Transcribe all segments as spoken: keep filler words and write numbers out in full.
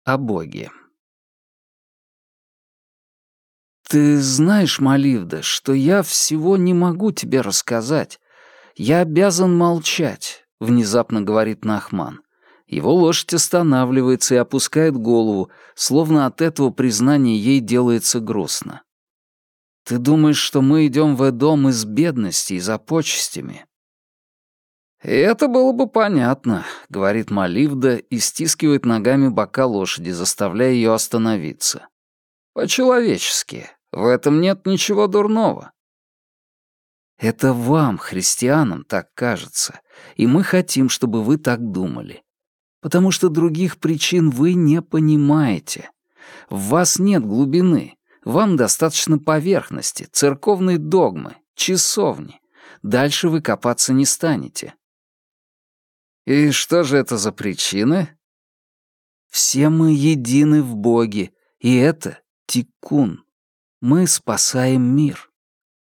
О Боге. «Ты знаешь, Маливда, что я всего не могу тебе рассказать. Я обязан молчать», — внезапно говорит Нахман. Его лошадь останавливается и опускает голову, словно от этого признания ей делается грустно. «Ты думаешь, что мы идем в Эдом из бедности и за почестями?» «И это было бы понятно», — говорит Маливда и стискивает ногами бока лошади, заставляя ее остановиться. «По-человечески. В этом нет ничего дурного». «Это вам, христианам, так кажется, и мы хотим, чтобы вы так думали. Потому что других причин вы не понимаете. В вас нет глубины, вам достаточно поверхности, церковной догмы, часовни. Дальше вы копаться не станете». «И что же это за причины?» «Все мы едины в Боге, и это тиккун. Мы спасаем мир».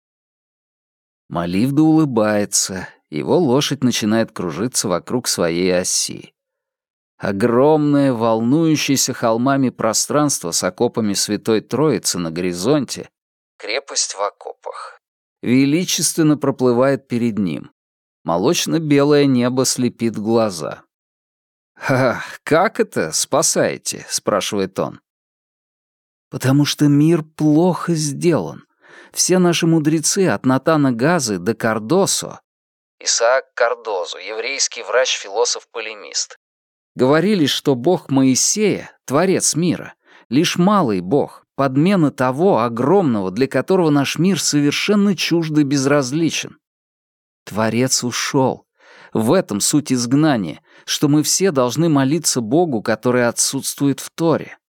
Маливда улыбается, его лошадь начинает кружиться вокруг своей оси. Огромное, волнующееся холмами пространство с окопами Святой Троицы на горизонте, крепость в окопах, величественно проплывает перед ним. Молочно-белое небо слепит глаза. «Ха, как это спасаете?» — спрашивает он. «Потому что мир плохо сделан. Все наши мудрецы от Натана Газы до Кардосо, Исаак Кардозо, еврейский врач-философ-полемист, говорили, что бог Моисея, творец мира, лишь малый бог, подмена того огромного, для которого наш мир совершенно чужд и безразличен. Творец ушел. В этом суть изгнания, что мы все должны молиться Богу, который отсутствует в Торе».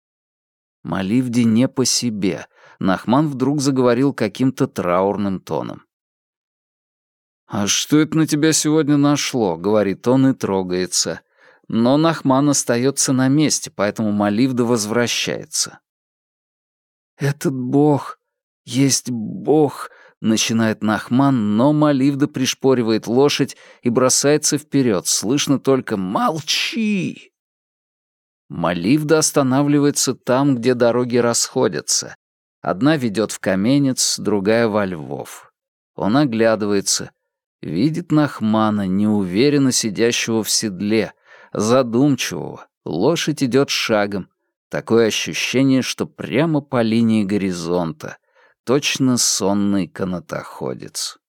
Маливде не по себе. Нахман вдруг заговорил каким-то траурным тоном. «А что это на тебя сегодня нашло?» — говорит он и трогается. Но Нахман остается на месте, поэтому Маливда возвращается. «Этот бог есть бог», — начинает Нахман, но Маливда пришпоривает лошадь и бросается вперед. Слышно только «Молчи!». Маливда останавливается там, где дороги расходятся. Одна ведет в Каменец, другая во Львов. Он оглядывается, видит Нахмана, неуверенно сидящего в седле, задумчивого. Лошадь идет шагом. Такое ощущение, что прямо по линии горизонта. Точно сонный канатоходец.